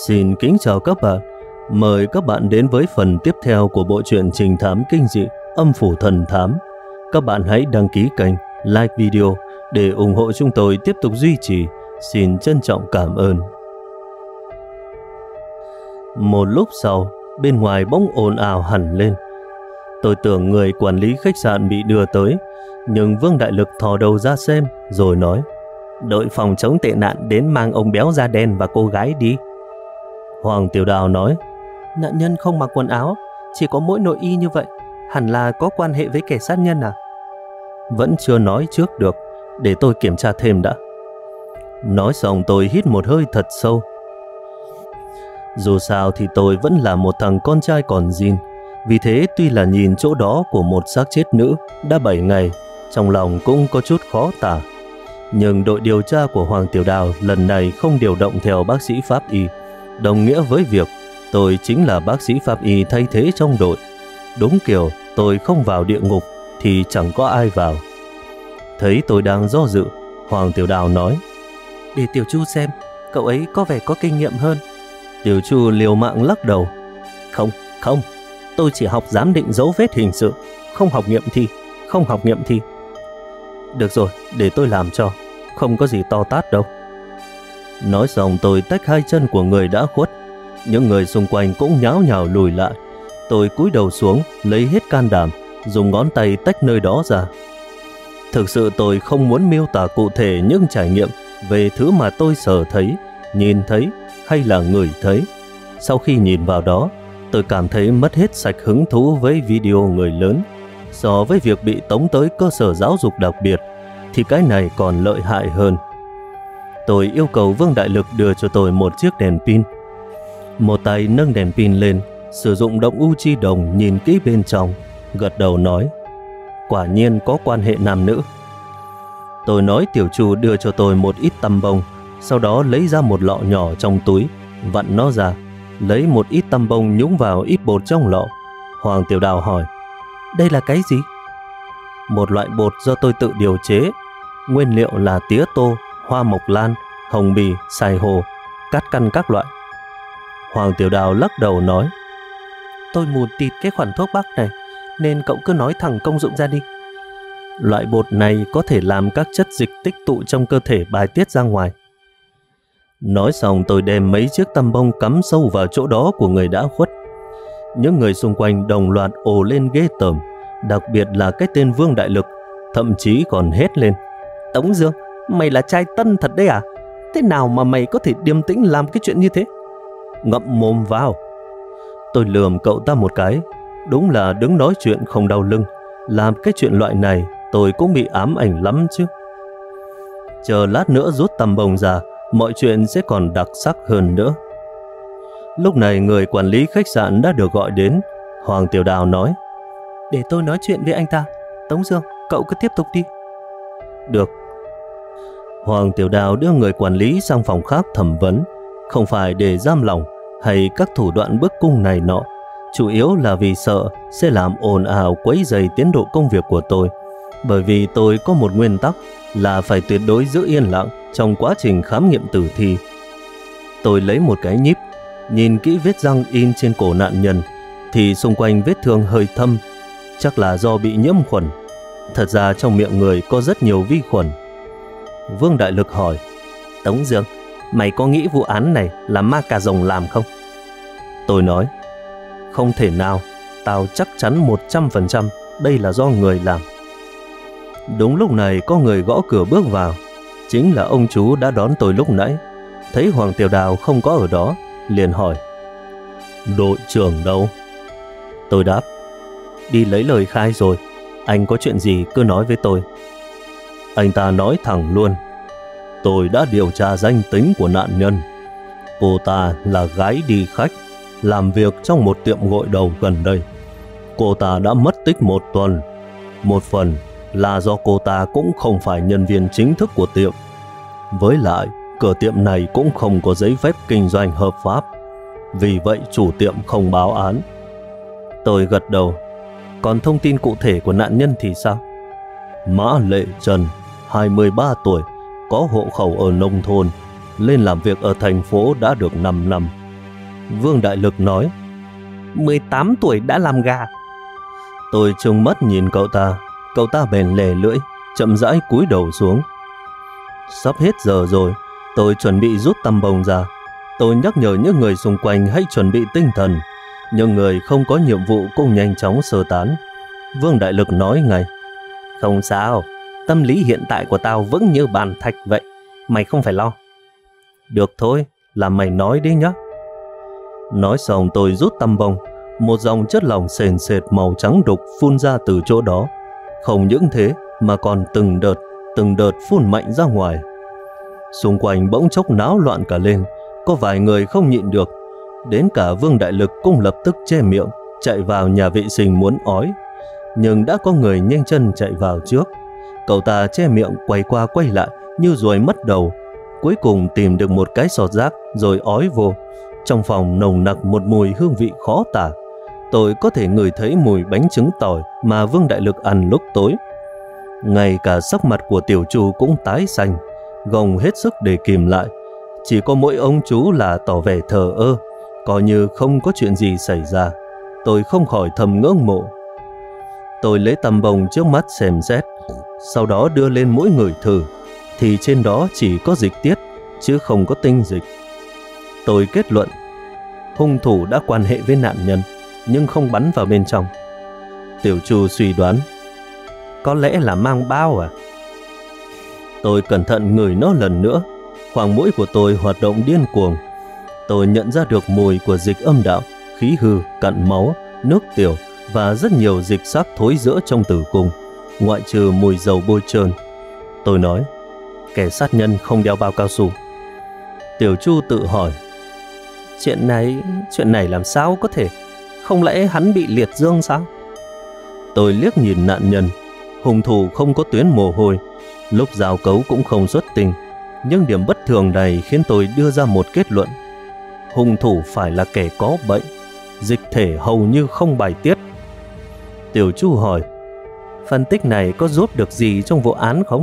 Xin kính chào các bạn. Mời các bạn đến với phần tiếp theo của bộ truyện trinh thám kinh dị Âm Phủ Thần Thám. Các bạn hãy đăng ký kênh, like video để ủng hộ chúng tôi tiếp tục duy trì. Xin trân trọng cảm ơn. Một lúc sau, bên ngoài bỗng ồn ào hẳn lên. Tôi tưởng người quản lý khách sạn bị đưa tới, nhưng Vương Đại Lực thò đầu ra xem rồi nói: "Đội phòng chống tệ nạn đến mang ông béo da đen và cô gái đi." Hoàng Tiểu Đào nói: "Nạn nhân không mặc quần áo, chỉ có mỗi nội y như vậy, hẳn là có quan hệ với kẻ sát nhân à?" "Vẫn chưa nói trước được, để tôi kiểm tra thêm đã." Nói xong tôi hít một hơi thật sâu. Dù sao thì tôi vẫn là một thằng con trai còn zin, vì thế tuy là nhìn chỗ đó của một xác chết nữ đã 7 ngày, trong lòng cũng có chút khó tả. Nhưng đội điều tra của Hoàng Tiểu Đào lần này không điều động theo bác sĩ pháp y, đồng nghĩa với việc tôi chính là bác sĩ pháp y thay thế trong đội. Đúng kiểu tôi không vào địa ngục thì chẳng có ai vào. Thấy tôi đang do dự, Hoàng Tiểu Đào nói: "Để Tiểu Chu xem, cậu ấy có vẻ có kinh nghiệm hơn." Tiểu Chu liều mạng lắc đầu: Không, tôi chỉ học giám định dấu vết hình sự, không học nghiệm thi. "Được rồi, để tôi làm cho, không có gì to tát đâu." Nói xong tôi tách hai chân của người đã khuất. Những người xung quanh cũng nháo nhào lùi lại. Tôi cúi đầu xuống, lấy hết can đảm, dùng ngón tay tách nơi đó ra. Thực sự tôi không muốn miêu tả cụ thể những trải nghiệm về thứ mà tôi sờ thấy, nhìn thấy hay là ngửi thấy. Sau khi nhìn vào đó, tôi cảm thấy mất hết sạch hứng thú với video người lớn. So với việc bị tống tới cơ sở giáo dục đặc biệt thì cái này còn lợi hại hơn. Tôi yêu cầu Vương Đại Lực đưa cho tôi một chiếc đèn pin. Một tay nâng đèn pin lên, sử dụng động u chi đồng nhìn kỹ bên trong, gật đầu nói: "Quả nhiên có quan hệ nam nữ." Tôi nói Tiểu Chu đưa cho tôi một ít tăm bông, sau đó lấy ra một lọ nhỏ trong túi, vặn nó ra, lấy một ít tăm bông nhúng vào ít bột trong lọ. Hoàng Tiểu Đào hỏi: "Đây là cái gì?" "Một loại bột do tôi tự điều chế. Nguyên liệu là tía tô, hoa mộc lan, hồng bì, xài hồ, cát căn các loại." Hoàng Tiểu Đào lắc đầu nói: "Tôi mù tịt cái khoản thuốc bắc này, nên cậu cứ nói thẳng công dụng ra đi." "Loại bột này có thể làm các chất dịch tích tụ trong cơ thể bài tiết ra ngoài." Nói xong tôi đem mấy chiếc tăm bông cắm sâu vào chỗ đó của người đã khuất. Những người xung quanh đồng loạt ồ lên ghê tởm, đặc biệt là cái tên Vương Đại Lực, thậm chí còn hét lên: "Tống Dương, mày là trai tân thật đấy à? Thế nào mà mày có thể điềm tĩnh làm cái chuyện như thế?" "Ngậm mồm vào." Tôi lườm cậu ta một cái. Đúng là đứng nói chuyện không đau lưng, làm cái chuyện loại này tôi cũng bị ám ảnh lắm chứ. Chờ lát nữa rút tăm bông ra, mọi chuyện sẽ còn đặc sắc hơn nữa. Lúc này người quản lý khách sạn đã được gọi đến. Hoàng Tiểu Đào nói: "Để tôi nói chuyện với anh ta. Tống Dương, cậu cứ tiếp tục đi." "Được." Hoàng Tiểu Đào đưa người quản lý sang phòng khác thẩm vấn, không phải để giam lỏng hay các thủ đoạn bức cung này nọ, chủ yếu là vì sợ sẽ làm ồn ào quấy rầy tiến độ công việc của tôi. Bởi vì tôi có một nguyên tắc là phải tuyệt đối giữ yên lặng trong quá trình khám nghiệm tử thi. Tôi lấy một cái nhíp, nhìn kỹ vết răng in trên cổ nạn nhân, thì xung quanh vết thương hơi thâm, chắc là do bị nhiễm khuẩn. Thật ra trong miệng người có rất nhiều vi khuẩn. Vương Đại Lực hỏi: "Tống Dương, mày có nghĩ vụ án này là ma cà rồng làm không?" Tôi nói: "Không thể nào, tao chắc chắn 100% đây là do người làm." Đúng lúc này có người gõ cửa bước vào. Chính là ông chú đã đón tôi lúc nãy. Thấy Hoàng Tiểu Đào không có ở đó, liền hỏi: "Đội trưởng đâu?" Tôi đáp: "Đi lấy lời khai rồi, anh có chuyện gì cứ nói với tôi." Anh ta nói thẳng luôn: "Tôi đã điều tra danh tính của nạn nhân. Cô ta là gái đi khách, làm việc trong một tiệm gội đầu gần đây. Cô ta đã mất tích 1 tuần. Một phần là do cô ta cũng không phải nhân viên chính thức của tiệm. Với lại, cửa tiệm này cũng không có giấy phép kinh doanh hợp pháp. Vì vậy chủ tiệm không báo án." Tôi gật đầu: "Còn thông tin cụ thể của nạn nhân thì sao?" "Mã Lệ Trần, 23 tuổi, có hộ khẩu ở nông thôn, lên làm việc ở thành phố đã được 5 năm. Vương Đại Lực nói. 18 tuổi đã làm gà. Tôi trừng mắt nhìn cậu ta bèn lè lưỡi, chậm rãi cúi đầu xuống. Sắp hết giờ rồi, tôi chuẩn bị rút tăm bông ra. Tôi nhắc nhở những người xung quanh hãy chuẩn bị tinh thần. Những người không có nhiệm vụ cũng nhanh chóng sơ tán. Vương Đại Lực nói ngay. Không sao, tâm lý hiện tại của tao vững như bàn thạch vậy. Mày không phải lo. Được thôi, là mày nói đi nhá. Nói xong tôi rút tăm bông. Một dòng chất lỏng sền sệt màu trắng đục phun ra từ chỗ đó. Không những thế mà còn từng đợt phun mạnh ra ngoài. Xung quanh bỗng chốc náo loạn cả lên. Có vài người không nhịn được. Đến cả Vương Đại Lực cũng lập tức che miệng, chạy vào nhà vệ sinh muốn ói. Nhưng đã có người nhanh chân chạy vào trước. Cậu ta che miệng quay qua quay lại như ruồi mất đầu. Cuối cùng tìm được một cái sọt rác rồi ói vô. Trong phòng nồng nặc một mùi hương vị khó tả. Tôi có thể ngửi thấy mùi bánh trứng tỏi mà Vương Đại Lực ăn lúc tối. Ngay cả sắc mặt của tiểu chủ cũng tái xanh, gồng hết sức để kìm lại. Chỉ có mỗi ông chú là tỏ vẻ thờ ơ, coi như không có chuyện gì xảy ra. Tôi không khỏi thầm ngưỡng mộ. Tôi lấy tăm bông trước mắt xem xét, sau đó đưa lên mỗi người thử, thì trên đó chỉ có dịch tiết, chứ không có tinh dịch. Tôi kết luận, hung thủ đã quan hệ với nạn nhân, nhưng không bắn vào bên trong. Tiểu Chu suy đoán, có lẽ là mang bao à? Tôi cẩn thận ngửi nó lần nữa, khoang mũi của tôi hoạt động điên cuồng. Tôi nhận ra được mùi của dịch âm đạo, khí hư, cặn máu, nước tiểu và rất nhiều dịch xác thối rữa trong tử cung, ngoại trừ mùi dầu bôi trơn. Tôi nói, kẻ sát nhân không đeo bao cao su. Tiểu Chu tự hỏi, chuyện này làm sao có thể? Không lẽ hắn bị liệt dương sao? Tôi liếc nhìn nạn nhân. Hung thủ không có tuyến mồ hôi, lúc giao cấu cũng không xuất tinh. Nhưng điểm bất thường này khiến tôi đưa ra một kết luận. Hung thủ phải là kẻ có bệnh, dịch thể hầu như không bài tiết. Tiểu Chu hỏi, phân tích này có giúp được gì trong vụ án không?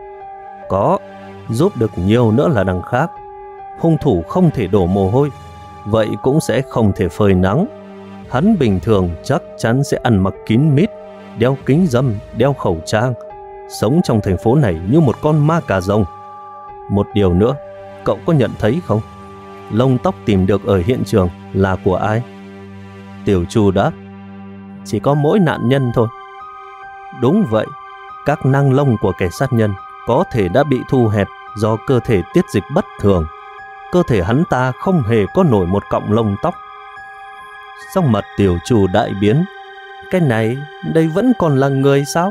Có, giúp được nhiều nữa là đằng khác. Hung thủ không thể đổ mồ hôi, vậy cũng sẽ không thể phơi nắng. Hắn bình thường chắc chắn sẽ ăn mặc kín mít, đeo kính râm, đeo khẩu trang, sống trong thành phố này như một con ma cà rồng. Một điều nữa, cậu có nhận thấy không? Lông tóc tìm được ở hiện trường là của ai? Tiểu Chu đáp, chỉ có mỗi nạn nhân thôi. Đúng vậy, các nang lông của kẻ sát nhân có thể đã bị thu hẹp do cơ thể tiết dịch bất thường. Cơ thể hắn ta không hề có nổi một cọng lông tóc. Sắc mặt Tiểu Chu đại biến. Cái này, đây vẫn còn là người sao?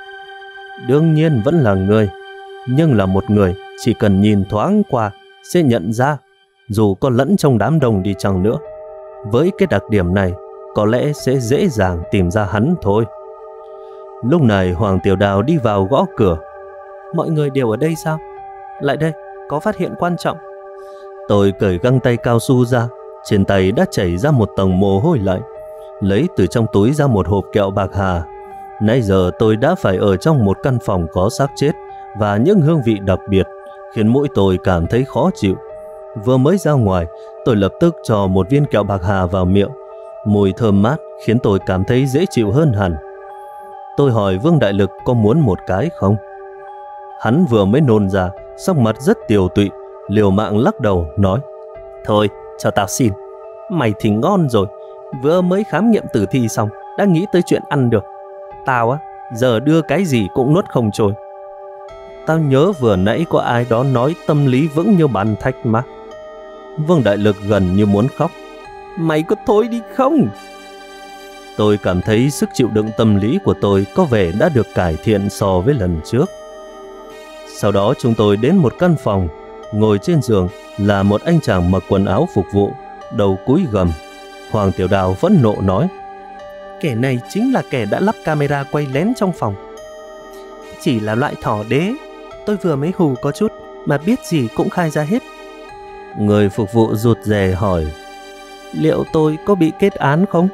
Đương nhiên vẫn là người, nhưng là một người chỉ cần nhìn thoáng qua sẽ nhận ra, dù có lẫn trong đám đông đi chăng nữa. Với cái đặc điểm này, có lẽ sẽ dễ dàng tìm ra hắn thôi. Lúc này Hoàng Tiểu Đào đi vào gõ cửa. Mọi người đều ở đây sao? Lại đây, có phát hiện quan trọng. Tôi cởi găng tay cao su ra, trên tay đã chảy ra một tầng mồ hôi lạnh. Lấy từ trong túi ra một hộp kẹo bạc hà. Nãy giờ tôi đã phải ở trong một căn phòng có xác chết và những hương vị đặc biệt, khiến mũi tôi cảm thấy khó chịu. Vừa mới ra ngoài, tôi lập tức cho một viên kẹo bạc hà vào miệng. Mùi thơm mát khiến tôi cảm thấy dễ chịu hơn hẳn. Tôi hỏi Vương Đại Lực có muốn một cái không? Hắn vừa mới nôn ra, sắc mặt rất tiều tụy, liều mạng lắc đầu nói, thôi, cho tao xin. Mày thì ngon rồi, vừa mới khám nghiệm tử thi xong đã nghĩ tới chuyện ăn được. Tao á, giờ đưa cái gì cũng nuốt không trôi. Tao nhớ vừa nãy có ai đó nói tâm lý vững như bàn thạch mà. Vương Đại Lực gần như muốn khóc. Mày có thôi đi không? Tôi cảm thấy sức chịu đựng tâm lý của tôi có vẻ đã được cải thiện so với lần trước. Sau đó chúng tôi đến một căn phòng. Ngồi trên giường là một anh chàng mặc quần áo phục vụ, đầu cúi gằm. Hoàng Tiểu Đào phẫn nộ nói, kẻ này chính là kẻ đã lắp camera quay lén trong phòng. Chỉ là loại thỏ đế, tôi vừa mới hù có chút mà biết gì cũng khai ra hết. Người phục vụ rụt rè hỏi, liệu tôi có bị kết án không?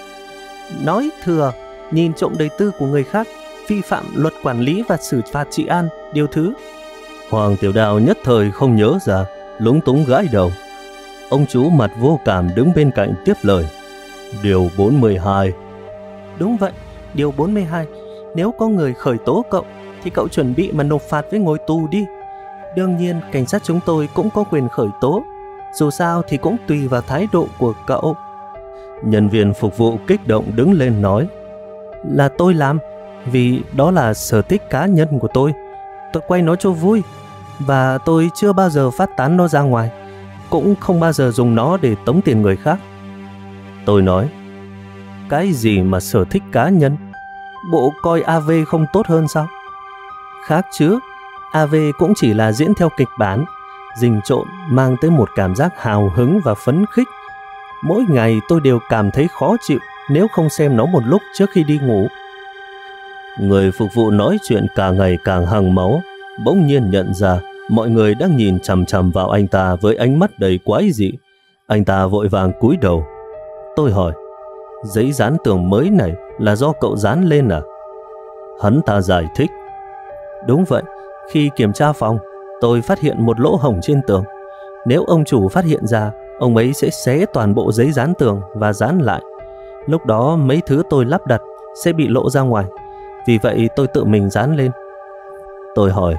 Nói thừa, nhìn trộm đời tư của người khác, vi phạm luật quản lý và xử phạt trị an, điều thứ. Hoàng Tiểu Đào nhất thời không nhớ ra, lúng túng gãi đầu. Ông chú mặt vô cảm đứng bên cạnh tiếp lời. Điều 42. Đúng vậy, điều 42. Nếu có người khởi tố cậu thì cậu chuẩn bị mà nộp phạt với ngồi tù đi. Đương nhiên cảnh sát chúng tôi cũng có quyền khởi tố. Dù sao thì cũng tùy vào thái độ của cậu. Nhân viên phục vụ kích động đứng lên nói. Là tôi làm, vì đó là sở thích cá nhân của tôi. Tôi quay nó cho vui, và tôi chưa bao giờ phát tán nó ra ngoài, cũng không bao giờ dùng nó để tống tiền người khác. Tôi nói. Cái gì mà sở thích cá nhân? Bộ coi AV không tốt hơn sao? Khác chứ, AV cũng chỉ là diễn theo kịch bản, rình trộn mang tới một cảm giác hào hứng và phấn khích. Mỗi ngày tôi đều cảm thấy khó chịu nếu không xem nó một lúc trước khi đi ngủ. Người phục vụ nói chuyện càng ngày càng hăng máu, bỗng nhiên nhận ra mọi người đang nhìn chằm chằm vào anh ta với ánh mắt đầy quái dị. Anh ta vội vàng cúi đầu. Tôi hỏi, giấy dán tường mới này là do cậu dán lên à? Hắn ta giải thích. Đúng vậy, khi kiểm tra phòng, tôi phát hiện một lỗ hổng trên tường. Nếu ông chủ phát hiện ra, ông ấy sẽ xé toàn bộ giấy dán tường và dán lại. Lúc đó mấy thứ tôi lắp đặt sẽ bị lộ ra ngoài. Vì vậy tôi tự mình dán lên. Tôi hỏi,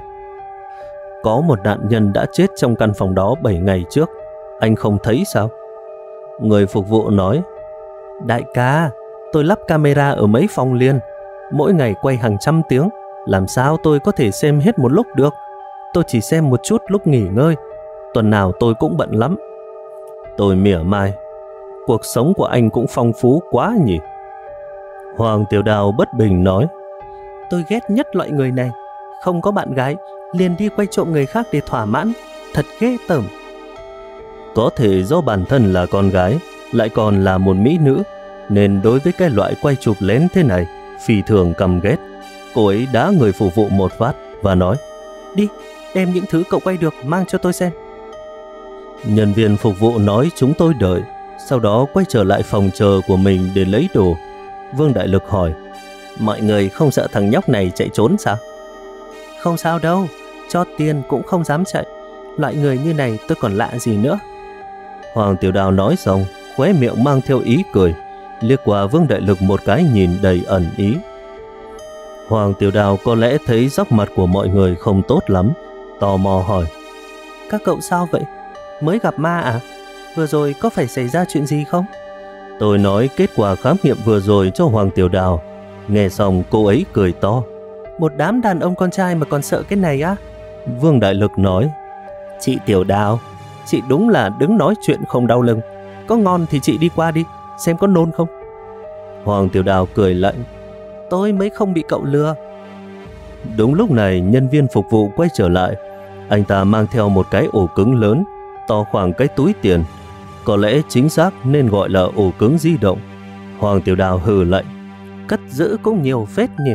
có một nạn nhân đã chết trong căn phòng đó 7 ngày trước, anh không thấy sao? Người phục vụ nói, đại ca, tôi lắp camera ở mấy phòng liền, mỗi ngày quay hàng trăm tiếng, làm sao tôi có thể xem hết một lúc được? Tôi chỉ xem một chút lúc nghỉ ngơi, tuần nào tôi cũng bận lắm. Tôi mỉa mai, cuộc sống của anh cũng phong phú quá nhỉ? Hoàng Tiểu Đào bất bình nói, tôi ghét nhất loại người này, không có bạn gái liền đi quay trộm người khác để thỏa mãn, thật ghê tởm. Có thể do bản thân là con gái, lại còn là một mỹ nữ, nên đối với cái loại quay chụp lén thế này phi thường căm ghét. Cô ấy đá người phục vụ một phát và nói, đi, đem những thứ cậu quay được mang cho tôi xem. Nhân viên phục vụ nói chúng tôi đợi, sau đó quay trở lại phòng chờ của mình để lấy đồ. Vương Đại Lực hỏi, mọi người không sợ thằng nhóc này chạy trốn sao? Không sao đâu, cho tiền cũng không dám chạy. Loại người như này tôi còn lạ gì nữa. Hoàng Tiểu Đào nói xong, khóe miệng mang theo ý cười, liếc qua Vương Đại Lực một cái nhìn đầy ẩn ý. Hoàng Tiểu Đào có lẽ thấy sắc mặt của mọi người không tốt lắm, tò mò hỏi, các cậu sao vậy? Mới gặp ma à? Vừa rồi có phải xảy ra chuyện gì không? Tôi nói kết quả khám nghiệm vừa rồi cho Hoàng Tiểu Đào. Nghe xong cô ấy cười to. Một đám đàn ông con trai mà còn sợ cái này á? Vương Đại Lực nói, chị Tiểu Đào, chị đúng là đứng nói chuyện không đau lưng. Có ngon thì chị đi qua đi, xem có nôn không. Hoàng Tiểu Đào cười lạnh, tôi mới không bị cậu lừa. Đúng lúc này nhân viên phục vụ quay trở lại. Anh ta mang theo một cái ổ cứng lớn, to khoảng cái túi tiền. Có lẽ chính xác nên gọi là ổ cứng di động. Hoàng Tiểu Đào hừ lạnh, cất giữ cũng nhiều phết nhỉ.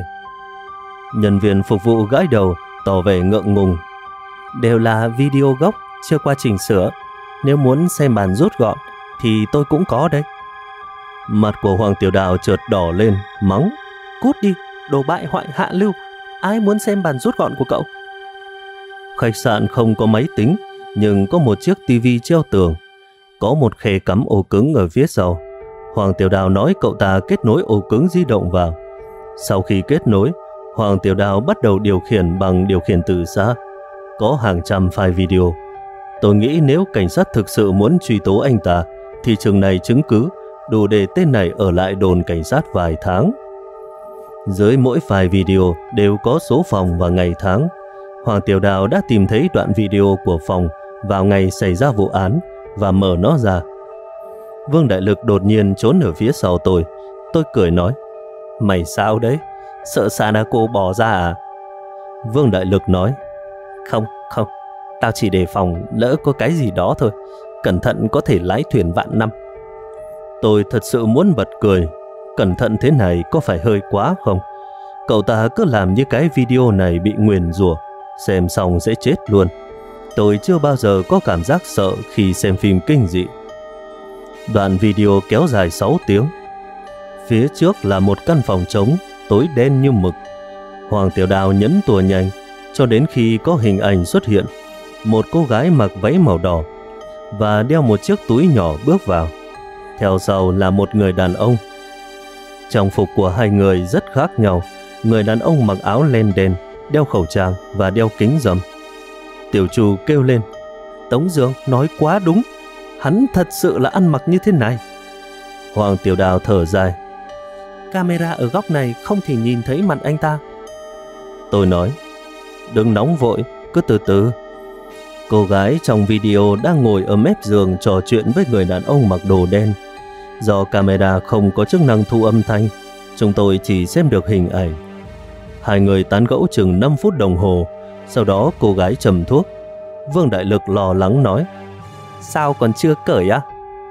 Nhân viên phục vụ gãi đầu, tỏ vẻ ngượng ngùng. Đều là video gốc, chưa qua chỉnh sửa. Nếu muốn xem bản rút gọn thì tôi cũng có đây. Mặt của Hoàng Tiểu Đào chợt đỏ lên, mắng, cút đi, đồ bại hoại hạ lưu. Ai muốn xem bản rút gọn của cậu? Khách sạn không có máy tính, nhưng có một chiếc tivi treo tường. Có một khe cắm ổ cứng ở phía sau. Hoàng Tiểu Đào nói cậu ta kết nối ổ cứng di động vào. Sau khi kết nối, Hoàng Tiểu Đào bắt đầu điều khiển bằng điều khiển từ xa. Có hàng trăm file video. Tôi nghĩ nếu cảnh sát thực sự muốn truy tố anh ta, thì chừng này chứng cứ đủ để tên này ở lại đồn cảnh sát vài tháng. Dưới mỗi file video đều có số phòng và ngày tháng. Hoàng Tiểu Đào đã tìm thấy đoạn video của phòng vào ngày xảy ra vụ án và mở nó ra. Vương Đại Lực đột nhiên trốn ở phía sau tôi. Tôi cười nói, mày sao đấy? Sợ Sanako bỏ ra à? Vương Đại Lực nói, không, tao chỉ đề phòng lỡ có cái gì đó thôi. Cẩn thận có thể lái thuyền vạn năm. Tôi thật sự muốn bật cười. Cẩn thận thế này có phải hơi quá không? Cậu ta cứ làm như cái video này bị nguyền rủa, xem xong sẽ chết luôn. Tôi chưa bao giờ có cảm giác sợ khi xem phim kinh dị. Đoạn video kéo dài 6 tiếng. Phía trước là một căn phòng trống, tối đen như mực. Hoàng Tiểu Đào nhấn tua nhanh cho đến khi có hình ảnh xuất hiện. Một cô gái mặc váy màu đỏ. và đeo một chiếc túi nhỏ bước vào. Theo sau là một người đàn ông. Trang phục của hai người rất khác nhau. Người đàn ông mặc áo len đen, đeo khẩu trang và đeo kính râm. Tiểu Chu kêu lên: Tống Dương nói quá đúng, hắn thật sự là ăn mặc như thế này. Hoàng Tiểu Đào thở dài: Camera ở góc này không thể nhìn thấy mặt anh ta. Tôi nói: Đừng nóng vội, cứ từ từ. Cô gái trong video đang ngồi ở mép giường trò chuyện với người đàn ông mặc đồ đen. Do camera không có chức năng thu âm thanh, chúng tôi chỉ xem được hình ảnh. Hai người tán gẫu chừng 5 phút đồng hồ. Sau đó cô gái trầm thuốc. Vương Đại Lực lo lắng nói: Sao còn chưa cởi á?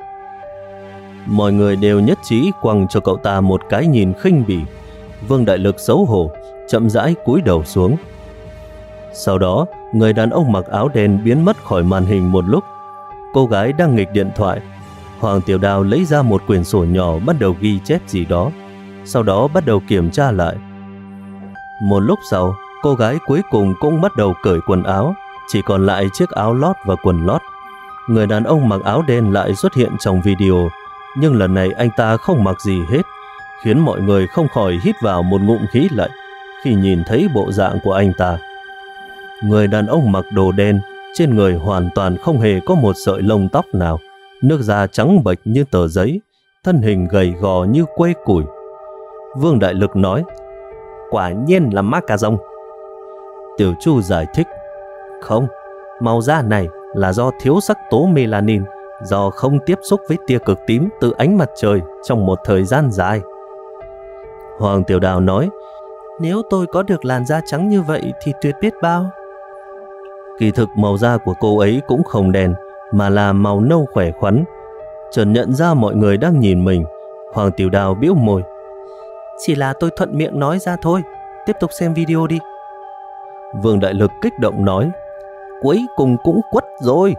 Mọi người đều nhất trí quăng cho cậu ta một cái nhìn khinh bỉ. Vương Đại Lực xấu hổ, chậm rãi cúi đầu xuống. Sau đó, người đàn ông mặc áo đen biến mất khỏi màn hình một lúc. Cô gái đang nghịch điện thoại. Hoàng Tiểu Đào lấy ra một quyển sổ nhỏ bắt đầu ghi chép gì đó. Sau đó bắt đầu kiểm tra lại. Một lúc sau, cô gái cuối cùng cũng bắt đầu cởi quần áo, chỉ còn lại chiếc áo lót và quần lót. Người đàn ông mặc áo đen lại xuất hiện trong video, nhưng lần này anh ta không mặc gì hết, khiến mọi người không khỏi hít vào một ngụm khí lạnh khi nhìn thấy bộ dạng của anh ta. Người đàn ông mặc đồ đen, trên người hoàn toàn không hề có một sợi lông tóc nào, nước da trắng bệch như tờ giấy, thân hình gầy gò như que củi. Vương Đại Lực nói: Quả nhiên là ma cà rồng. Tiểu Chu giải thích: Không, màu da này là do thiếu sắc tố melanin, do không tiếp xúc với tia cực tím từ ánh mặt trời trong một thời gian dài. Hoàng Tiểu Đào nói: Nếu tôi có được làn da trắng như vậy thì tuyệt biết bao. Kỳ thực màu da của cô ấy cũng không đen, mà là màu nâu khỏe khoắn. Chợt nhận ra mọi người đang nhìn mình, Hoàng Tiểu Đào bĩu môi: Chỉ là tôi thuận miệng nói ra thôi, tiếp tục xem video đi. Vương Đại Lực kích động nói: Cuối cùng cũng quất rồi.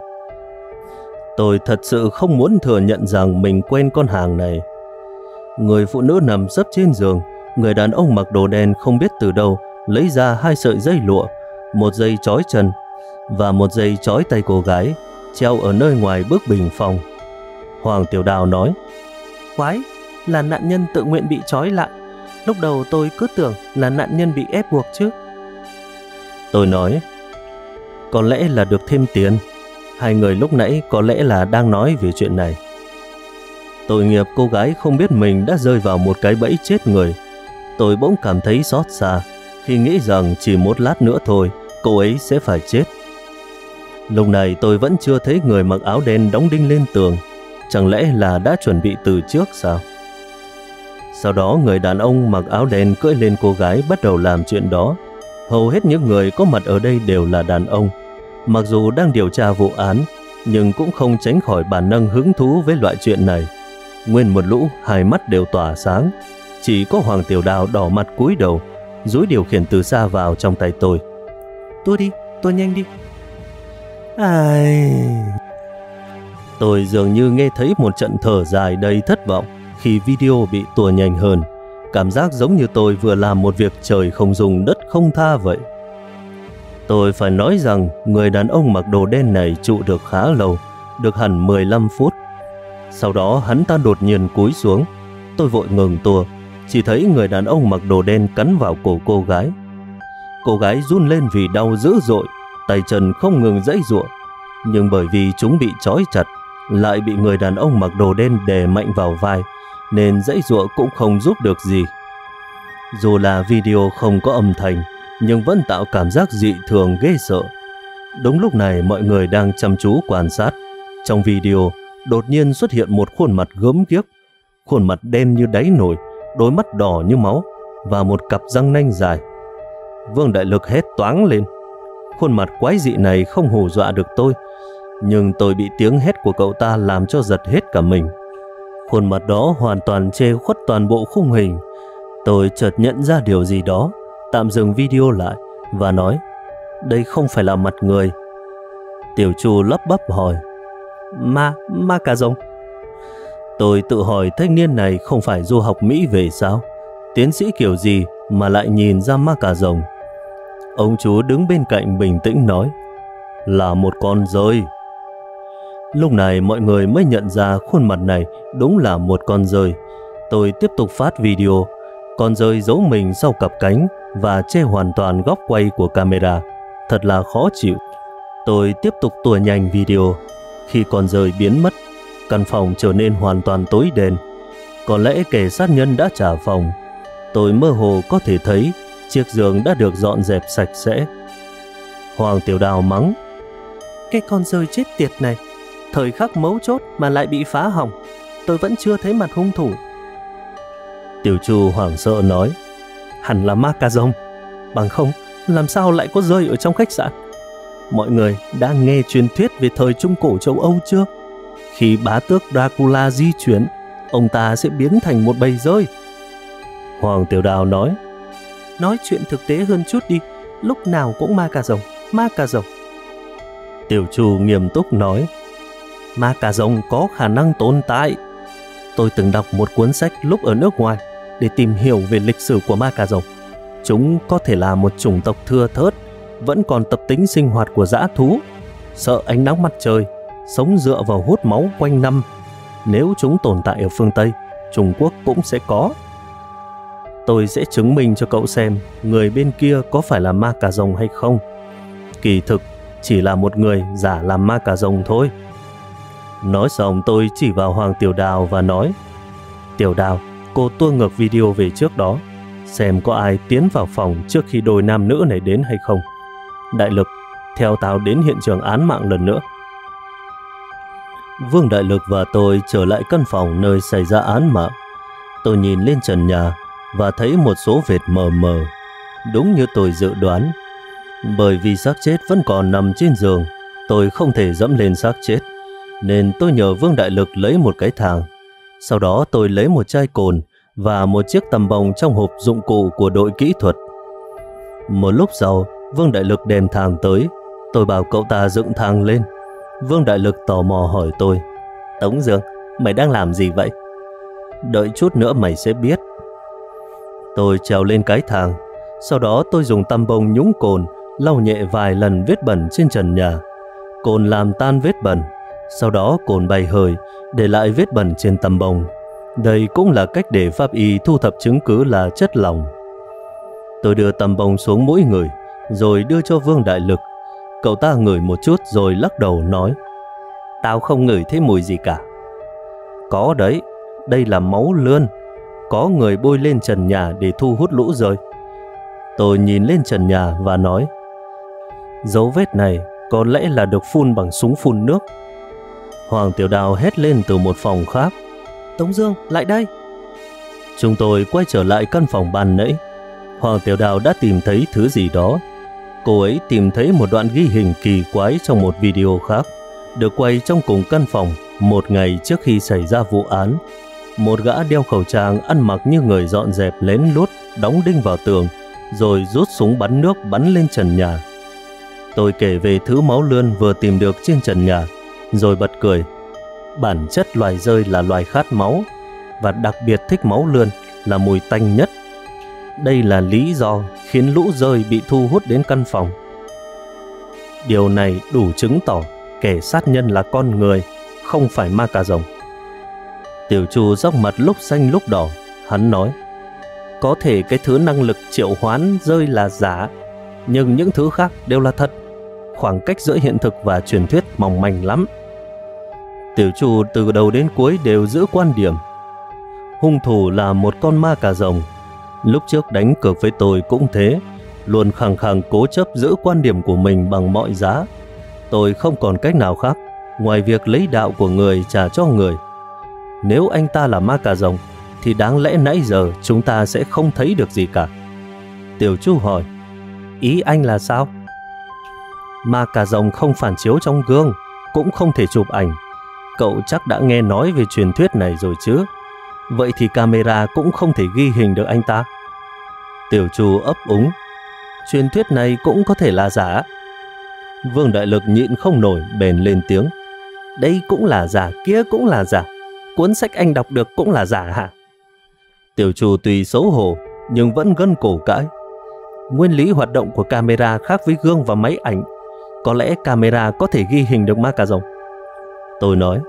Tôi thật sự không muốn thừa nhận rằng mình quen con hàng này. Người phụ nữ nằm sấp trên giường, người đàn ông mặc đồ đen không biết từ đâu lấy ra 2 sợi dây lụa, một dây trói chân và một dây trói tay cô gái, treo ở nơi ngoài bức bình phong. Hoàng Tiểu Đào nói: Quái, là nạn nhân tự nguyện bị trói lại. Lúc đầu tôi cứ tưởng là nạn nhân bị ép buộc chứ. Tôi nói: Có lẽ là được thêm tiền. Hai người lúc nãy có lẽ là đang nói về chuyện này. Tội nghiệp cô gái không biết mình đã rơi vào một cái bẫy chết người. Tôi bỗng cảm thấy xót xa khi nghĩ rằng chỉ một lát nữa thôi cô ấy sẽ phải chết. Lúc này tôi vẫn chưa thấy người mặc áo đen đóng đinh lên tường. Chẳng lẽ là đã chuẩn bị từ trước sao? Sau đó người đàn ông mặc áo đen cưỡi lên cô gái bắt đầu làm chuyện đó. Hầu hết những người có mặt ở đây đều là đàn ông. Mặc dù đang điều tra vụ án, nhưng cũng không tránh khỏi bản năng hứng thú với loại chuyện này. Nguyên một lũ hai mắt đều tỏa sáng. Chỉ có Hoàng Tiểu Đào đỏ mặt cúi đầu, dúi điều khiển từ xa vào trong tay tôi. Tôi đi, tôi nhanh đi. Ai... Tôi dường như nghe thấy một trận thở dài đầy thất vọng khi video bị tua nhanh hơn. Cảm giác giống như tôi vừa làm một việc trời không dùng đất không tha vậy. Tôi phải nói rằng người đàn ông mặc đồ đen này trụ được khá lâu, được hẳn 15 phút. Sau đó hắn ta đột nhiên cúi xuống. Tôi vội ngừng tua, chỉ thấy người đàn ông mặc đồ đen cắn vào cổ cô gái. Cô gái run lên vì đau dữ dội, tay chân không ngừng giãy giụa. Nhưng bởi vì chúng bị trói chặt, lại bị người đàn ông mặc đồ đen đè mạnh vào vai, nên giãy giụa cũng không giúp được gì. Dù là video không có âm thanh, nhưng vẫn tạo cảm giác dị thường ghê sợ. Đúng lúc này mọi người đang chăm chú quan sát. Trong video, đột nhiên xuất hiện một khuôn mặt gớm ghiếc, khuôn mặt đen như đáy nồi, đôi mắt đỏ như máu và một cặp răng nanh dài. Vương Đại Lực hét toáng lên. Khuôn mặt quái dị này không hù dọa được tôi, nhưng tôi bị tiếng hét của cậu ta làm cho giật hết cả mình. Khuôn mặt đó hoàn toàn che khuất toàn bộ khung hình. Tôi chợt nhận ra điều gì đó, tạm dừng video lại và nói: đây không phải là mặt người. Tiểu Chu lắp bắp hỏi: Ma cà rồng? Tôi tự hỏi thanh niên này không phải du học Mỹ về sao? Tiến sĩ kiểu gì mà lại nhìn ra ma cà rồng? Ông chú đứng bên cạnh bình tĩnh nói: là một con dơi. Lúc này mọi người mới nhận ra khuôn mặt này đúng là một con dơi. Tôi tiếp tục phát video. Con dơi giấu mình sau cặp cánh và che hoàn toàn góc quay của camera. Thật là khó chịu. Tôi tiếp tục tua nhanh video. Khi con dơi biến mất, căn phòng trở nên hoàn toàn tối đen. Có lẽ kẻ sát nhân đã trả phòng. Tôi mơ hồ có thể thấy chiếc giường đã được dọn dẹp sạch sẽ. Hoàng Tiểu Đào mắng: Cái con dơi chết tiệt này, thời khắc mấu chốt mà lại bị phá hỏng. Tôi vẫn chưa thấy mặt hung thủ. Tiểu Chu hoảng sợ nói: Hẳn là ma cà rồng, bằng không làm sao lại có dơi ở trong khách sạn. Mọi người đã nghe truyền thuyết về thời Trung Cổ châu Âu chưa? Khi bá tước Dracula di chuyển, ông ta sẽ biến thành một bầy dơi. Hoàng Tiểu Đào nói chuyện thực tế hơn chút đi, lúc nào cũng ma cà rồng, ma cà rồng. Tiểu Chu nghiêm túc nói: Ma cà rồng có khả năng tồn tại. Tôi từng đọc một cuốn sách lúc ở nước ngoài để tìm hiểu về lịch sử của ma cà rồng. Chúng có thể là một chủng tộc thưa thớt, vẫn còn tập tính sinh hoạt của dã thú, sợ ánh nắng mặt trời, sống dựa vào hút máu quanh năm. Nếu chúng tồn tại ở phương Tây, Trung Quốc cũng sẽ có. Tôi sẽ chứng minh cho cậu xem người bên kia có phải là ma cà rồng hay không. Kỳ thực chỉ là một người giả làm ma cà rồng thôi. Nói xong tôi chỉ vào Hoàng Tiểu Đào và nói: Tiểu Đào, cô tua ngược video về trước đó, xem có ai tiến vào phòng trước khi đôi nam nữ này đến hay không. Đại Lực, theo tao đến hiện trường án mạng lần nữa. Vương Đại Lực và tôi trở lại căn phòng nơi xảy ra án mạng. Tôi nhìn lên trần nhà và thấy một số vệt mờ mờ. Đúng như tôi dự đoán. Bởi vì xác chết vẫn còn nằm trên giường, tôi không thể dẫm lên xác chết, nên tôi nhờ Vương Đại Lực lấy một cái thang. Sau đó tôi lấy một chai cồn và một chiếc tăm bông trong hộp dụng cụ của đội kỹ thuật. Một lúc sau, Vương Đại Lực đem thang tới. Tôi bảo cậu ta dựng thang lên. Vương Đại Lực tò mò hỏi tôi: Tống Dương, mày đang làm gì vậy? Đợi chút nữa mày sẽ biết. Tôi trèo lên cái thang. Sau đó tôi dùng tăm bông nhúng cồn, lau nhẹ vài lần vết bẩn trên trần nhà. Cồn làm tan vết bẩn. Sau đó cồn bay hơi, để lại vết bẩn trên tăm bông. Đây cũng là cách để pháp y thu thập chứng cứ là chất lỏng. Tôi đưa tăm bông xuống mũi người, rồi đưa cho Vương Đại Lực. Cậu ta ngửi một chút rồi lắc đầu nói: Tao không ngửi thấy mùi gì cả. Có đấy, đây là máu lươn. Có người bôi lên trần nhà để thu hút lũ dơi. Tôi nhìn lên trần nhà và nói: Dấu vết này có lẽ là được phun bằng súng phun nước. Hoàng Tiểu Đào hét lên từ một phòng khác: Tống Dương, lại đây! Chúng tôi quay trở lại căn phòng ban nãy. Hoàng Tiểu Đào đã tìm thấy thứ gì đó. Cô ấy tìm thấy một đoạn ghi hình kỳ quái trong một video khác, được quay trong cùng căn phòng một ngày trước khi xảy ra vụ án. Một gã đeo khẩu trang, ăn mặc như người dọn dẹp lén lút, đóng đinh vào tường, rồi rút súng bắn nước bắn lên trần nhà. Tôi kể về thứ máu lươn vừa tìm được trên trần nhà, rồi bật cười. Bản chất loài dơi là loài khát máu, và đặc biệt thích máu lươn là mùi tanh nhất. Đây là lý do khiến lũ dơi bị thu hút đến căn phòng. Điều này đủ chứng tỏ kẻ sát nhân là con người, không phải ma cà rồng. Tiểu Chu sắc mặt lúc xanh lúc đỏ. Hắn nói: Có thể cái thứ năng lực triệu hoán dơi là giả, nhưng những thứ khác đều là thật. Khoảng cách giữa hiện thực và truyền thuyết mỏng manh lắm. Tiểu Chu từ đầu đến cuối đều giữ quan điểm. Hung thủ là một con ma cà rồng. Lúc trước đánh cược với tôi cũng thế, luôn khăng khăng cố chấp giữ quan điểm của mình bằng mọi giá. Tôi không còn cách nào khác ngoài việc lấy đạo của người trả cho người. Nếu anh ta là ma cà rồng thì đáng lẽ nãy giờ chúng ta sẽ không thấy được gì cả. Tiểu Chu hỏi: Ý anh là sao? Ma cà rồng không phản chiếu trong gương, cũng không thể chụp ảnh. Cậu chắc đã nghe nói về truyền thuyết này rồi chứ? Vậy thì camera cũng không thể ghi hình được anh ta. Tiểu Chu ấp úng: Truyền thuyết này cũng có thể là giả. Vương Đại Lực nhịn không nổi bèn lên tiếng: Đây cũng là giả, kia cũng là giả. Cuốn sách anh đọc được cũng là giả hả? Tiểu Chu tuy xấu hổ nhưng vẫn gân cổ cãi: Nguyên lý hoạt động của camera khác với gương và máy ảnh. Có lẽ camera có thể ghi hình được ma cà rồng. Tôi nói,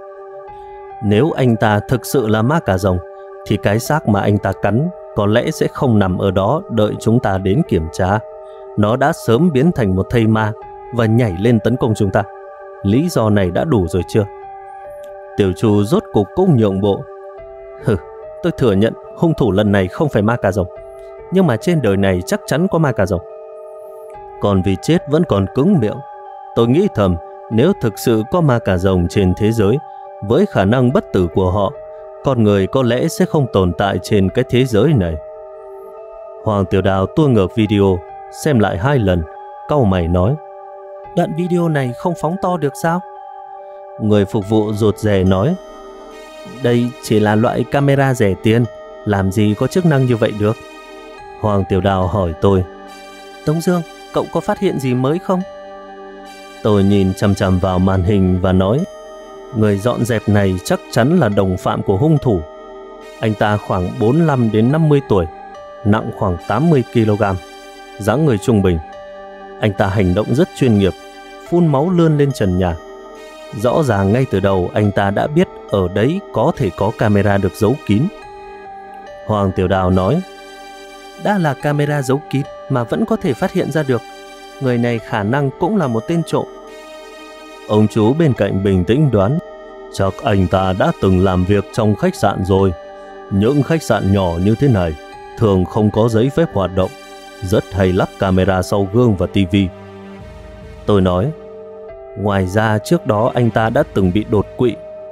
nếu anh ta thực sự là ma cà rồng thì cái xác mà anh ta cắn có lẽ sẽ không nằm ở đó đợi chúng ta đến kiểm tra. Nó đã sớm biến thành một thây ma và nhảy lên tấn công chúng ta. Lý do này đã đủ rồi chưa? Tiểu Chu rốt cục cũng nhượng bộ. Tôi thừa nhận hung thủ lần này không phải ma cà rồng, nhưng mà trên đời này chắc chắn có ma cà rồng. Còn vì chết vẫn còn cứng miệng. Tôi nghĩ thầm, nếu thực sự có ma cà rồng trên thế giới, với khả năng bất tử của họ, con người có lẽ sẽ không tồn tại trên cái thế giới này. Hoàng Tiểu Đào tua ngược video, xem lại 2 lần, cau mày nói, đoạn video này không phóng to được sao? Người phục vụ rụt rè nói, đây chỉ là loại camera rẻ tiền, làm gì có chức năng như vậy được. Hoàng Tiểu Đào hỏi tôi, Tống Dương, cậu có phát hiện gì mới không? Tôi nhìn chằm chằm vào màn hình và nói, người dọn dẹp này chắc chắn là đồng phạm của hung thủ. Anh ta khoảng 45 đến 50 tuổi, nặng khoảng 80 kg, dáng người trung bình. Anh ta hành động rất chuyên nghiệp, phun máu lươn lên trần nhà. Rõ ràng ngay từ đầu anh ta đã biết ở đấy có thể có camera được giấu kín. Hoàng Tiểu Đào nói, đã là camera giấu kín mà vẫn có thể phát hiện ra được. Người này khả năng cũng là một tên trộm. Ông chú bên cạnh bình tĩnh đoán, chắc anh ta đã từng làm việc trong khách sạn rồi. Những khách sạn nhỏ như thế này thường không có giấy phép hoạt động, rất hay lắp camera sau gương và tivi. Tôi nói, ngoài ra trước đó anh ta đã từng bị đột quỵ.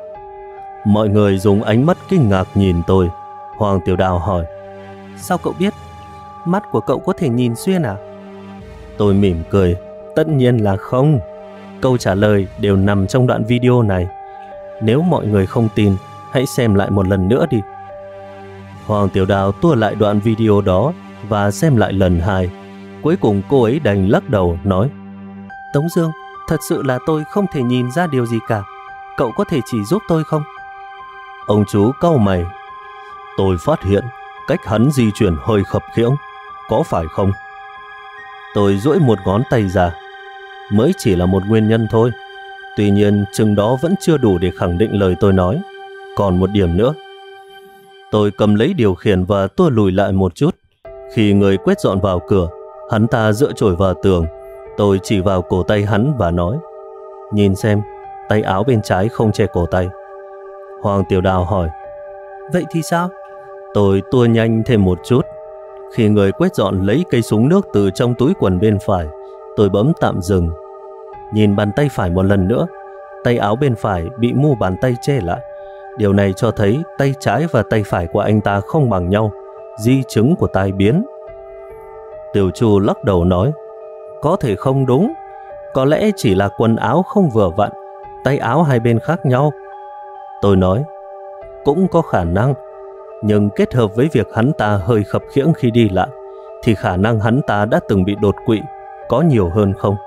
Mọi người dùng ánh mắt kinh ngạc nhìn tôi. Hoàng Tiểu Đào hỏi, sao cậu biết? Mắt của cậu có thể nhìn xuyên à? Tôi mỉm cười, tất nhiên là không. Câu trả lời đều nằm trong đoạn video này. Nếu mọi người không tin, hãy xem lại một lần nữa đi. Hoàng Tiểu Đào tua lại đoạn video đó và xem lại lần 2. Cuối cùng cô ấy đành lắc đầu nói, Tống Dương, thật sự là tôi không thể nhìn ra điều gì cả. Cậu có thể chỉ giúp tôi không? Ông chú cau mày, tôi phát hiện cách hắn di chuyển hơi khập khiễng, có phải không? Tôi duỗi một ngón tay ra, mới chỉ là một nguyên nhân thôi. Tuy nhiên chừng đó vẫn chưa đủ để khẳng định lời tôi nói. Còn một điểm nữa. Tôi cầm lấy điều khiển và tua lùi lại một chút. Khi người quét dọn vào cửa, hắn ta dựa chổi vào tường. Tôi chỉ vào cổ tay hắn và nói, nhìn xem, tay áo bên trái không che cổ tay. Hoàng Tiểu Đào hỏi, vậy thì sao? Tôi tua nhanh thêm một chút. Khi người quét dọn lấy cây súng nước từ trong túi quần bên phải, tôi bấm tạm dừng. Nhìn bàn tay phải một lần nữa, tay áo bên phải bị mu bàn tay che lại. Điều này cho thấy tay trái và tay phải của anh ta không bằng nhau, di chứng của tai biến. Tiểu Chu lắc đầu nói, có thể không đúng, có lẽ chỉ là quần áo không vừa vặn, tay áo hai bên khác nhau. Tôi nói, cũng có khả năng, nhưng kết hợp với việc hắn ta hơi khập khiễng khi đi lại, thì khả năng hắn ta đã từng bị đột quỵ có nhiều hơn không?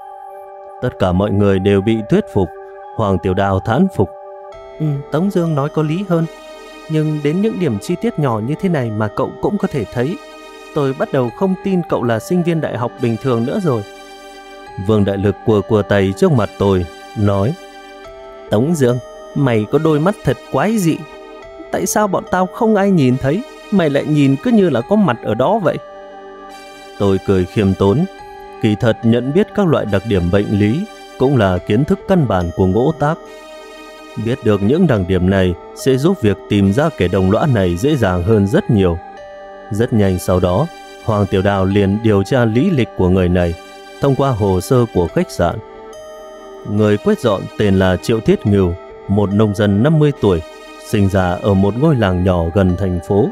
Tất cả mọi người đều bị thuyết phục. Hoàng Tiểu Đào thán phục, Tống Dương nói có lý hơn, nhưng đến những điểm chi tiết nhỏ như thế này mà cậu cũng có thể thấy. Tôi bắt đầu không tin cậu là sinh viên đại học bình thường nữa rồi. Vương Đại Lực cua tay trước mặt tôi, nói, Tống Dương, mày có đôi mắt thật quái dị. Tại sao bọn tao không ai nhìn thấy, mày lại nhìn cứ như là có mặt ở đó vậy? Tôi cười khiêm tốn. Kỳ thật nhận biết các loại đặc điểm bệnh lý cũng là kiến thức căn bản của ngỗ tác. Biết được những đặc điểm này sẽ giúp việc tìm ra kẻ đồng lõa này dễ dàng hơn rất nhiều. Rất nhanh sau đó, Hoàng Tiểu Đào liền điều tra lý lịch của người này thông qua hồ sơ của khách sạn. Người quét dọn tên là Triệu Thiết Ngưu, một nông dân 50 tuổi, sinh ra ở một ngôi làng nhỏ gần thành phố.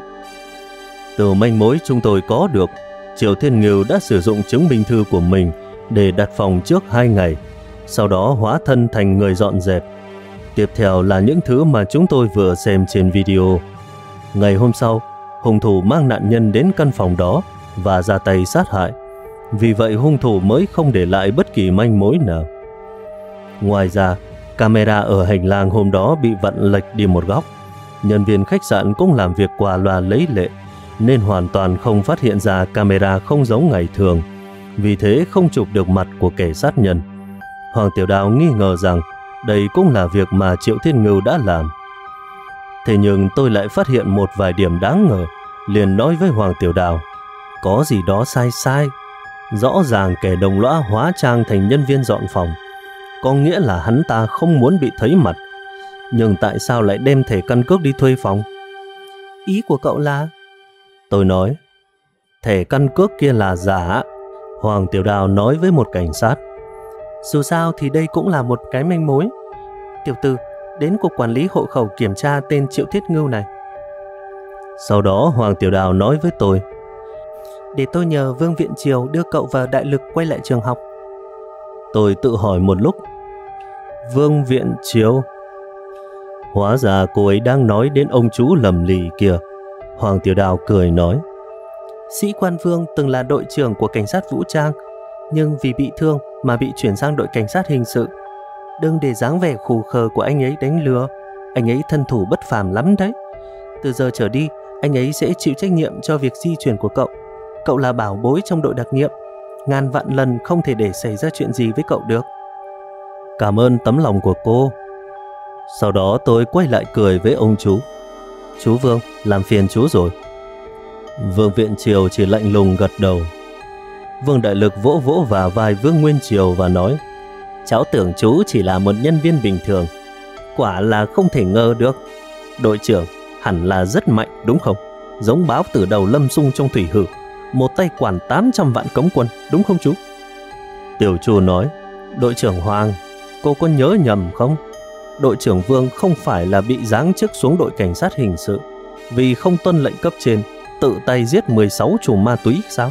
Từ manh mối chúng tôi có được, Triệu Thiên Ngưu đã sử dụng chứng minh thư của mình để đặt phòng trước 2 ngày, sau đó hóa thân thành người dọn dẹp. Tiếp theo là những thứ mà chúng tôi vừa xem trên video. Ngày hôm sau, hung thủ mang nạn nhân đến căn phòng đó và ra tay sát hại. Vì vậy hung thủ mới không để lại bất kỳ manh mối nào. Ngoài ra, camera ở hành lang hôm đó bị vặn lệch đi một góc. Nhân viên khách sạn cũng làm việc qua loa lấy lệ, nên hoàn toàn không phát hiện ra camera không giống ngày thường. Vì thế không chụp được mặt của kẻ sát nhân. Hoàng Tiểu Đào nghi ngờ rằng Đây cũng là việc mà Triệu Thiên Ngưu đã làm. Thế nhưng tôi lại phát hiện một vài điểm đáng ngờ, liền nói với Hoàng Tiểu Đào, có gì đó sai sai. Rõ ràng kẻ đồng lõa hóa trang thành nhân viên dọn phòng, có nghĩa là hắn ta không muốn bị thấy mặt. Nhưng tại sao lại đem thẻ căn cước đi thuê phòng? Ý của cậu là? Tôi nói, thẻ căn cước kia là giả. Hoàng Tiểu Đào nói với một cảnh sát. Dù sao thì đây cũng là một cái manh mối. Tiểu Từ, đến cục quản lý hộ khẩu kiểm tra tên Triệu Thiết Ngưu này. Sau đó Hoàng Tiểu Đào nói với tôi, để tôi nhờ Vương Viện Triều đưa cậu và Đại Lực quay lại trường học. Tôi tự hỏi một lúc, Vương Viện Triều? Hóa ra cô ấy đang nói đến ông chú lầm lì kia. Hoàng Tiểu Đào cười nói, Sĩ quan Vương từng là đội trưởng của cảnh sát vũ trang, nhưng vì bị thương mà bị chuyển sang đội cảnh sát hình sự. Đừng để dáng vẻ khù khờ của anh ấy đánh lừa. Anh ấy thân thủ bất phàm lắm đấy. Từ giờ trở đi, anh ấy sẽ chịu trách nhiệm cho việc di chuyển của cậu. Cậu là bảo bối trong đội đặc nhiệm, ngàn vạn lần không thể để xảy ra chuyện gì với cậu được. Cảm ơn tấm lòng của cô. Sau đó tôi quay lại cười với ông chú. Chú Vương, làm phiền chú rồi. Vương Viện Triều chỉ lạnh lùng gật đầu. Vương Đại Lực vỗ vỗ vào vai Vương Nguyên Triều và nói, cháu tưởng chú chỉ là một nhân viên bình thường. Quả là không thể ngờ được. Đội trưởng hẳn là rất mạnh đúng không? Giống báo tử đầu Lâm Xung trong thủy hử, một tay quản 800 vạn cấm quân đúng không chú? Tiểu Chu nói, đội trưởng Hoàng, cô có nhớ nhầm không? Đội trưởng Vương không phải là bị giáng chức xuống đội cảnh sát hình sự vì không tuân lệnh cấp trên, tự tay giết 16 chùm ma túy sao?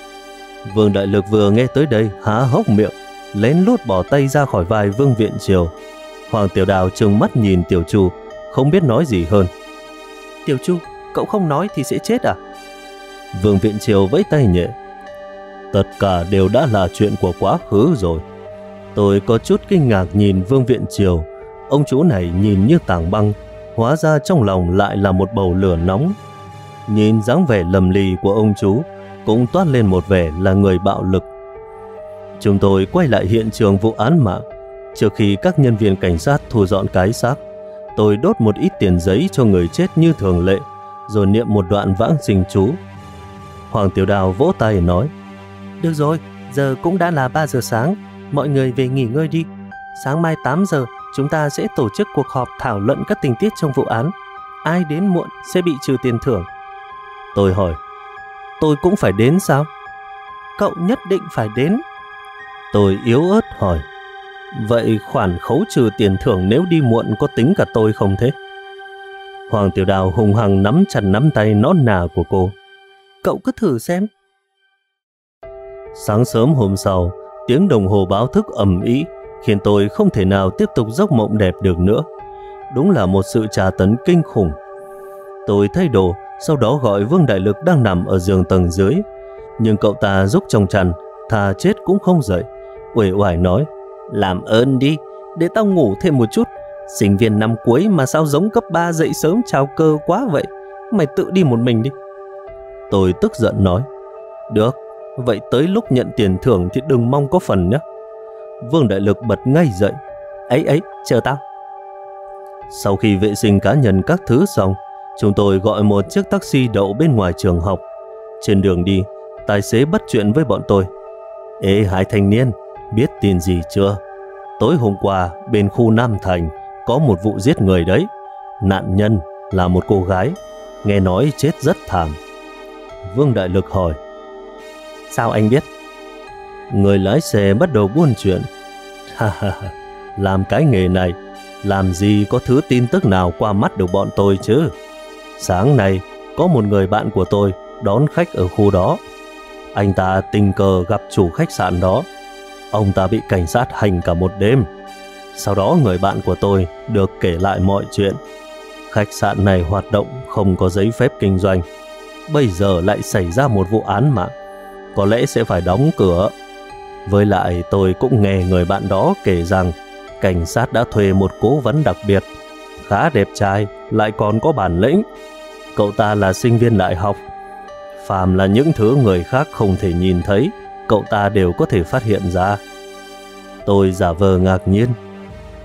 Vương Đại Lực vừa nghe tới đây há hốc miệng, lén lút bỏ tay ra khỏi vai Vương Viện Triều. Hoàng Tiểu Đào trừng mắt nhìn Tiểu Chu, không biết nói gì hơn. Tiểu Chu, cậu không nói thì sẽ chết à? Vương Viện Triều vẫy tay nhẹ. Tất cả đều đã là chuyện của quá khứ rồi. Tôi có chút kinh ngạc nhìn Vương Viện Triều. Ông chú này nhìn như tảng băng, hóa ra trong lòng lại là một bầu lửa nóng. Nhìn dáng vẻ lầm lì của ông chú, cũng toát lên một vẻ là người bạo lực. Chúng tôi quay lại hiện trường vụ án mạng. Trước khi các nhân viên cảnh sát thu dọn cái xác, tôi đốt một ít tiền giấy cho người chết như thường lệ, rồi niệm một đoạn vãng sinh chú. Hoàng Tiểu Đào vỗ tay nói, được rồi, giờ cũng đã là 3 giờ sáng, mọi người về nghỉ ngơi đi. Sáng mai 8 giờ, chúng ta sẽ tổ chức cuộc họp thảo luận các tình tiết trong vụ án. Ai đến muộn sẽ bị trừ tiền thưởng. Tôi hỏi, tôi cũng phải đến sao? Cậu nhất định phải đến. Tôi yếu ớt hỏi, vậy khoản khấu trừ tiền thưởng nếu đi muộn có tính cả tôi không thế? Hoàng Tiểu Đào hùng hăng nắm chặt nắm tay nõn nà của cô. Cậu cứ thử xem. Sáng sớm hôm sau, tiếng đồng hồ báo thức ầm ĩ khiến tôi không thể nào tiếp tục giấc mộng đẹp được nữa. Đúng là một sự tra tấn kinh khủng. Tôi thay đồ, sau đó gọi Vương Đại Lực đang nằm ở giường tầng dưới. Nhưng cậu ta rúc trong chăn, thà chết cũng không dậy. Uể oải nói, làm ơn đi, để tao ngủ thêm một chút. Sinh viên năm cuối mà sao giống cấp 3 dậy sớm chào cơ quá vậy? Mày tự đi một mình đi. Tôi tức giận nói, được, vậy tới lúc nhận tiền thưởng thì đừng mong có phần nhé. Vương Đại Lực bật ngay dậy, ấy, chờ tao. Sau khi vệ sinh cá nhân các thứ xong, chúng tôi gọi một chiếc taxi đậu bên ngoài trường học. Trên đường đi, tài xế bắt chuyện với bọn tôi. Ê hai thanh niên, biết tin gì chưa? Tối hôm qua, bên khu Nam Thành, có một vụ giết người đấy. Nạn nhân là một cô gái, nghe nói chết rất thảm. Vương Đại Lực hỏi, sao anh biết? Người lái xe bắt đầu buôn chuyện. Làm cái nghề này, làm gì có thứ tin tức nào qua mắt được bọn tôi chứ? Sáng nay, có một người bạn của tôi đón khách ở khu đó. Anh ta tình cờ gặp chủ khách sạn đó. Ông ta bị cảnh sát hành cả một đêm. Sau đó người bạn của tôi được kể lại mọi chuyện. Khách sạn này hoạt động không có giấy phép kinh doanh. Bây giờ lại xảy ra một vụ án mạng, có lẽ sẽ phải đóng cửa. Với lại tôi cũng nghe người bạn đó kể rằng cảnh sát đã thuê một cố vấn đặc biệt, khá đẹp trai, lại còn có bản lĩnh. Cậu ta là sinh viên đại học. Phàm là những thứ người khác không thể nhìn thấy, cậu ta đều có thể phát hiện ra. Tôi giả vờ ngạc nhiên.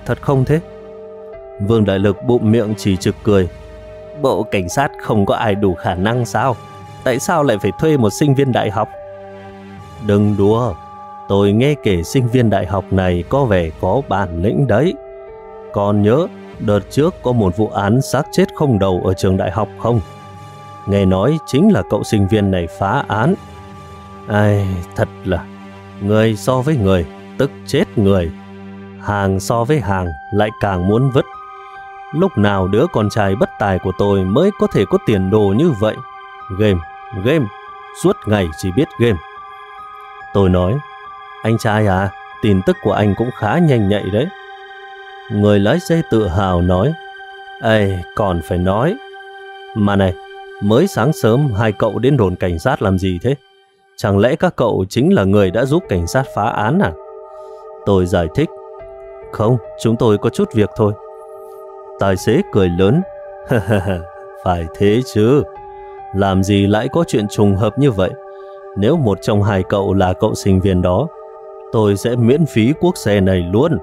thật không thế? Vương Đại Lực bụm miệng chỉ trực cười. Bộ cảnh sát không có ai đủ khả năng sao? Tại sao lại phải thuê một sinh viên đại học? Đừng đùa, tôi nghe kể sinh viên đại học này có vẻ có bản lĩnh đấy. Còn nhớ đợt trước có một vụ án xác chết không đầu ở trường đại học không? Nghe nói chính là cậu sinh viên này phá án. Ai, thật là người so với người tức chết người, hàng so với hàng lại càng muốn vứt. Lúc nào đứa con trai bất tài của tôi mới có thể có tiền đồ như vậy? Game, game, suốt ngày chỉ biết game. Tôi nói, anh trai à, tin tức của anh cũng khá nhanh nhạy đấy. Người lái xe tự hào nói, ê, còn phải nói. Mà này, mới sáng sớm hai cậu đến đồn cảnh sát làm gì thế? Chẳng lẽ các cậu chính là người đã giúp cảnh sát phá án à? Tôi giải thích, không, chúng tôi có chút việc thôi. Tài xế cười lớn, phải thế chứ, làm gì lại có chuyện trùng hợp như vậy? Nếu một trong hai cậu là cậu sinh viên đó, tôi sẽ miễn phí cuốc xe này luôn.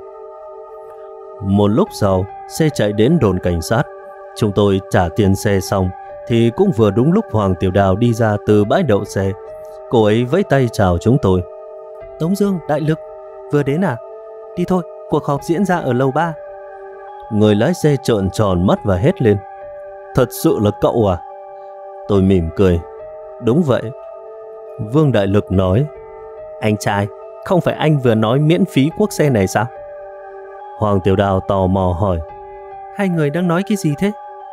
Một lúc sau, xe chạy đến đồn cảnh sát. Chúng tôi trả tiền xe xong thì cũng vừa đúng lúc Hoàng Tiểu Đào đi ra từ bãi đậu xe. Cô ấy vẫy tay chào chúng tôi. Tống Dương, Đại Lực, vừa đến à? Đi thôi, cuộc họp diễn ra ở lầu 3. Người lái xe trợn tròn mắt và hét lên, thật sự là cậu à? Tôi mỉm cười, đúng vậy. Vương Đại Lực nói, anh trai, không phải anh vừa nói miễn phí cuốc xe này sao? Hoàng Tiểu Đào tò mò hỏi, hai người đang nói cái gì thế?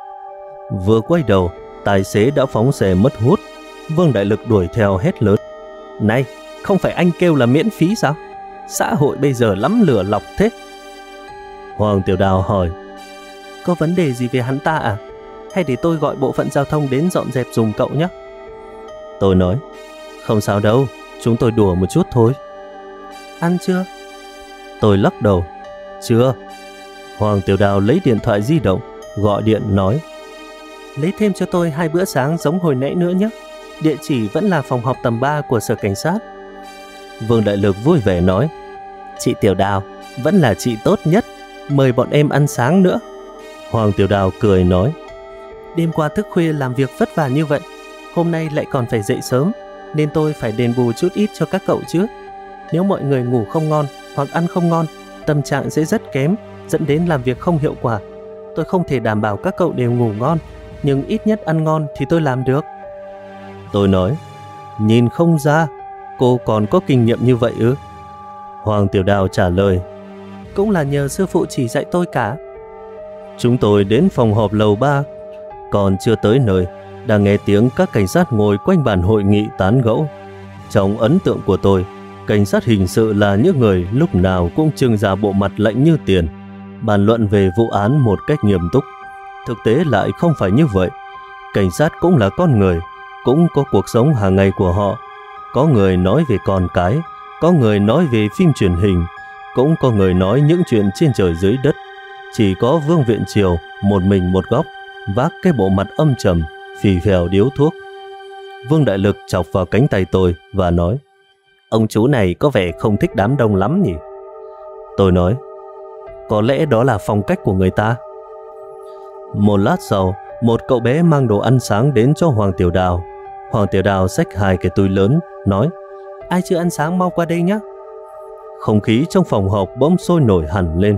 Vừa quay đầu, tài xế đã phóng xe mất hút. Vương Đại Lực đuổi theo hét lớn, này, không phải anh kêu là miễn phí sao? Xã hội bây giờ lắm lừa lọc thế. Hoàng Tiểu Đào hỏi, có vấn đề gì về hắn ta à? Hay để tôi gọi bộ phận giao thông đến dọn dẹp giùm cậu nhé? Tôi nói, không sao đâu, chúng tôi đùa một chút thôi. Ăn chưa? Tôi lắc đầu, chưa. Hoàng Tiểu Đào lấy điện thoại di động, gọi điện nói, lấy thêm cho tôi 2 bữa sáng giống hồi nãy nữa nhé. Địa chỉ vẫn là phòng họp tầng 3 của sở cảnh sát. Vương Đại Lực vui vẻ nói, chị Tiểu Đào vẫn là chị tốt nhất, mời bọn em ăn sáng nữa. Hoàng Tiểu Đào cười nói, đêm qua thức khuya làm việc vất vả như vậy, hôm nay lại còn phải dậy sớm, nên tôi phải đền bù chút ít cho các cậu chứ. Nếu mọi người ngủ không ngon hoặc ăn không ngon, tâm trạng sẽ rất kém, dẫn đến làm việc không hiệu quả. Tôi không thể đảm bảo các cậu đều ngủ ngon, nhưng ít nhất ăn ngon thì tôi làm được. Tôi nói, nhìn không ra, cô còn có kinh nghiệm như vậy ư? Hoàng Tiểu Đào trả lời, cũng là nhờ sư phụ chỉ dạy tôi cả. Chúng tôi đến phòng họp lầu 3, còn chưa tới nơi, đang nghe tiếng các cảnh sát ngồi quanh bàn hội nghị tán gẫu. Trong ấn tượng của tôi, cảnh sát hình sự là những người lúc nào cũng trưng ra bộ mặt lạnh như tiền, bàn luận về vụ án một cách nghiêm túc. Thực tế lại không phải như vậy. Cảnh sát cũng là con người, cũng có cuộc sống hàng ngày của họ. Có người nói về con cái, có người nói về phim truyền hình, cũng có người nói những chuyện trên trời dưới đất. Chỉ có Vương Viện Triều một mình một góc, vác cái bộ mặt âm trầm, phì phèo điếu thuốc. Vương Đại Lực chọc vào cánh tay tôi và nói, ông chú này có vẻ không thích đám đông lắm nhỉ? Tôi nói, có lẽ đó là phong cách của người ta. Một lát sau, một cậu bé mang đồ ăn sáng đến cho Hoàng Tiểu Đào. Hoàng Tiểu Đào xách 2 cái túi lớn, nói, ai chưa ăn sáng mau qua đây nhé. Không khí trong phòng họp bỗng sôi nổi hẳn lên.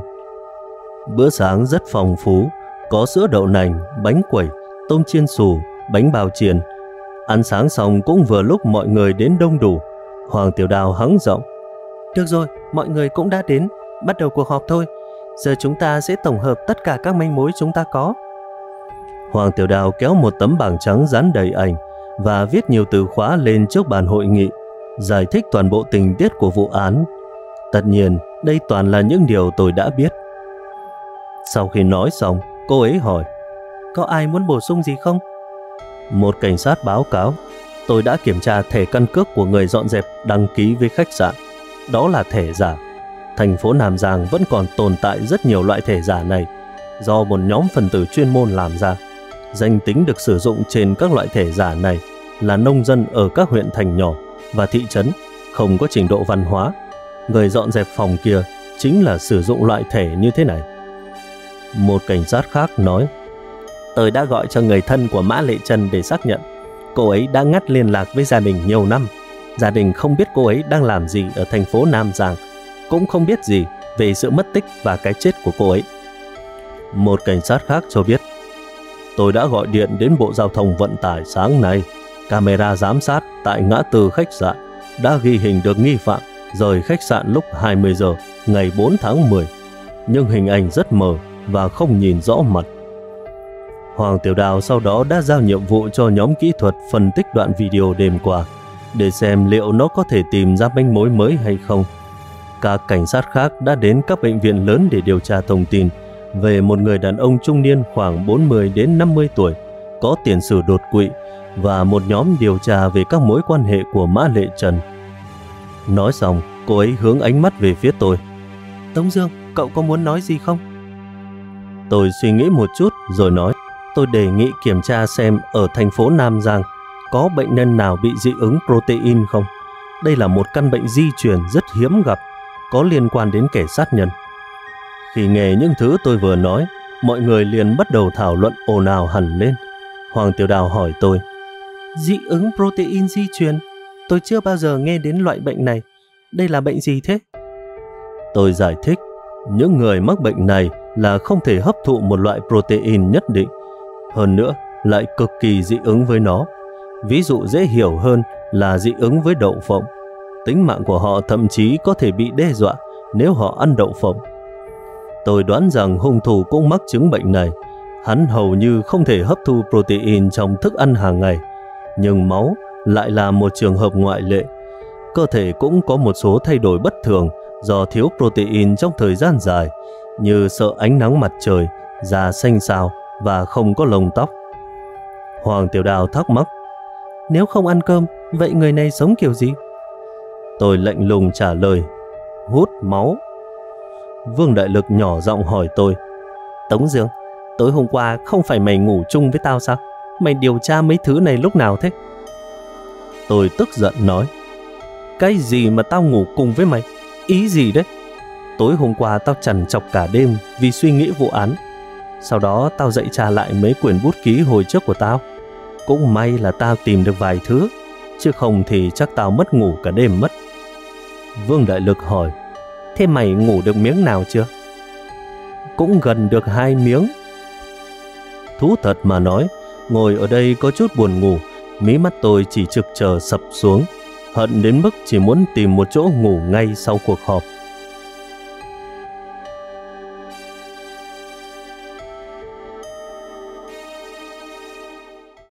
Bữa sáng rất phong phú, có sữa đậu nành, bánh quẩy, tôm chiên xù, bánh bao chiên. Ăn sáng xong cũng vừa lúc mọi người đến đông đủ. Hoàng Tiểu Đào hắng giọng, được rồi, mọi người cũng đã đến, bắt đầu cuộc họp thôi. Giờ chúng ta sẽ tổng hợp tất cả các manh mối chúng ta có. Hoàng Tiểu Đào kéo một tấm bảng trắng dán đầy ảnh và viết nhiều từ khóa lên trước bàn hội nghị, giải thích toàn bộ tình tiết của vụ án. Tất nhiên, đây toàn là những điều tôi đã biết. Sau khi nói xong, cô ấy hỏi, có ai muốn bổ sung gì không? Một cảnh sát báo cáo, tôi đã kiểm tra thẻ căn cước của người dọn dẹp đăng ký với khách sạn. Đó là thẻ giả. Thành phố Nam Giang vẫn còn tồn tại rất nhiều loại thẻ giả này, do một nhóm phần tử chuyên môn làm ra. Danh tính được sử dụng trên các loại thẻ giả này là nông dân ở các huyện thành nhỏ và thị trấn, không có trình độ văn hóa. Người dọn dẹp phòng kia chính là sử dụng loại thẻ như thế này. Một cảnh sát khác nói, tôi đã gọi cho người thân của Mã Lệ Trần để xác nhận. Cô ấy đã ngắt liên lạc với gia đình nhiều năm. Gia đình không biết cô ấy đang làm gì ở thành phố Nam Giang, cũng không biết gì về sự mất tích và cái chết của cô ấy. Một cảnh sát khác cho biết, tôi đã gọi điện đến Bộ Giao thông Vận tải sáng nay. Camera giám sát tại ngã tư khách sạn đã ghi hình được nghi phạm rời khách sạn lúc 20 giờ ngày 4 tháng 10, nhưng hình ảnh rất mờ và không nhìn rõ mặt. Hoàng Tiểu Đào sau đó đã giao nhiệm vụ cho nhóm kỹ thuật phân tích đoạn video đêm qua để xem liệu nó có thể tìm ra manh mối mới hay không. Các cảnh sát khác đã đến các bệnh viện lớn để điều tra thông tin về một người đàn ông trung niên khoảng 40 đến 50 tuổi, có tiền sử đột quỵ, và một nhóm điều tra về các mối quan hệ của Mã Lệ Trần. Nói xong, cô ấy hướng ánh mắt về phía tôi. Tống Dương, cậu có muốn nói gì không? Tôi suy nghĩ một chút rồi nói, tôi đề nghị kiểm tra xem ở thành phố Nam Giang có bệnh nhân nào bị dị ứng protein không. Đây là một căn bệnh di truyền rất hiếm gặp, có liên quan đến kẻ sát nhân. Khi nghe những thứ tôi vừa nói, mọi người liền bắt đầu thảo luận ồn ào hẳn lên. Hoàng Tiểu Đào hỏi tôi, dị ứng protein di truyền? Tôi chưa bao giờ nghe đến loại bệnh này. Đây là bệnh gì thế? Tôi giải thích, những người mắc bệnh này là không thể hấp thụ một loại protein nhất định. Hơn nữa, lại cực kỳ dị ứng với nó. Ví dụ dễ hiểu hơn là dị ứng với đậu phộng. Tính mạng của họ thậm chí có thể bị đe dọa nếu họ ăn đậu phộng. Tôi đoán rằng hung thủ cũng mắc chứng bệnh này. Hắn hầu như không thể hấp thu protein trong thức ăn hàng ngày. Nhưng máu lại là một trường hợp ngoại lệ. Cơ thể cũng có một số thay đổi bất thường do thiếu protein trong thời gian dài, như sợ ánh nắng mặt trời, da xanh xao và không có lông tóc. Hoàng Tiểu Đào thắc mắc, nếu không ăn cơm, vậy người này sống kiểu gì? Tôi lạnh lùng trả lời, hút máu. Vương Đại Lực nhỏ giọng hỏi tôi, Tống Dương, tối hôm qua không phải mày ngủ chung với tao sao? Mày điều tra mấy thứ này lúc nào thế? Tôi tức giận nói, cái gì mà tao ngủ cùng với mày? Ý gì đấy? Tối hôm qua tao trằn trọc cả đêm vì suy nghĩ vụ án. Sau đó tao dậy tra lại mấy quyển bút ký hồi trước của tao. Cũng may là tao tìm được vài thứ, chứ không thì chắc tao mất ngủ cả đêm mất. Vương Đại Lực hỏi, thế mày ngủ được miếng nào chưa? Cũng gần được 2 miếng. Thú thật mà nói, ngồi ở đây có chút buồn ngủ, mí mắt tôi chỉ trực chờ sập xuống, hận đến mức chỉ muốn tìm một chỗ ngủ ngay sau cuộc họp.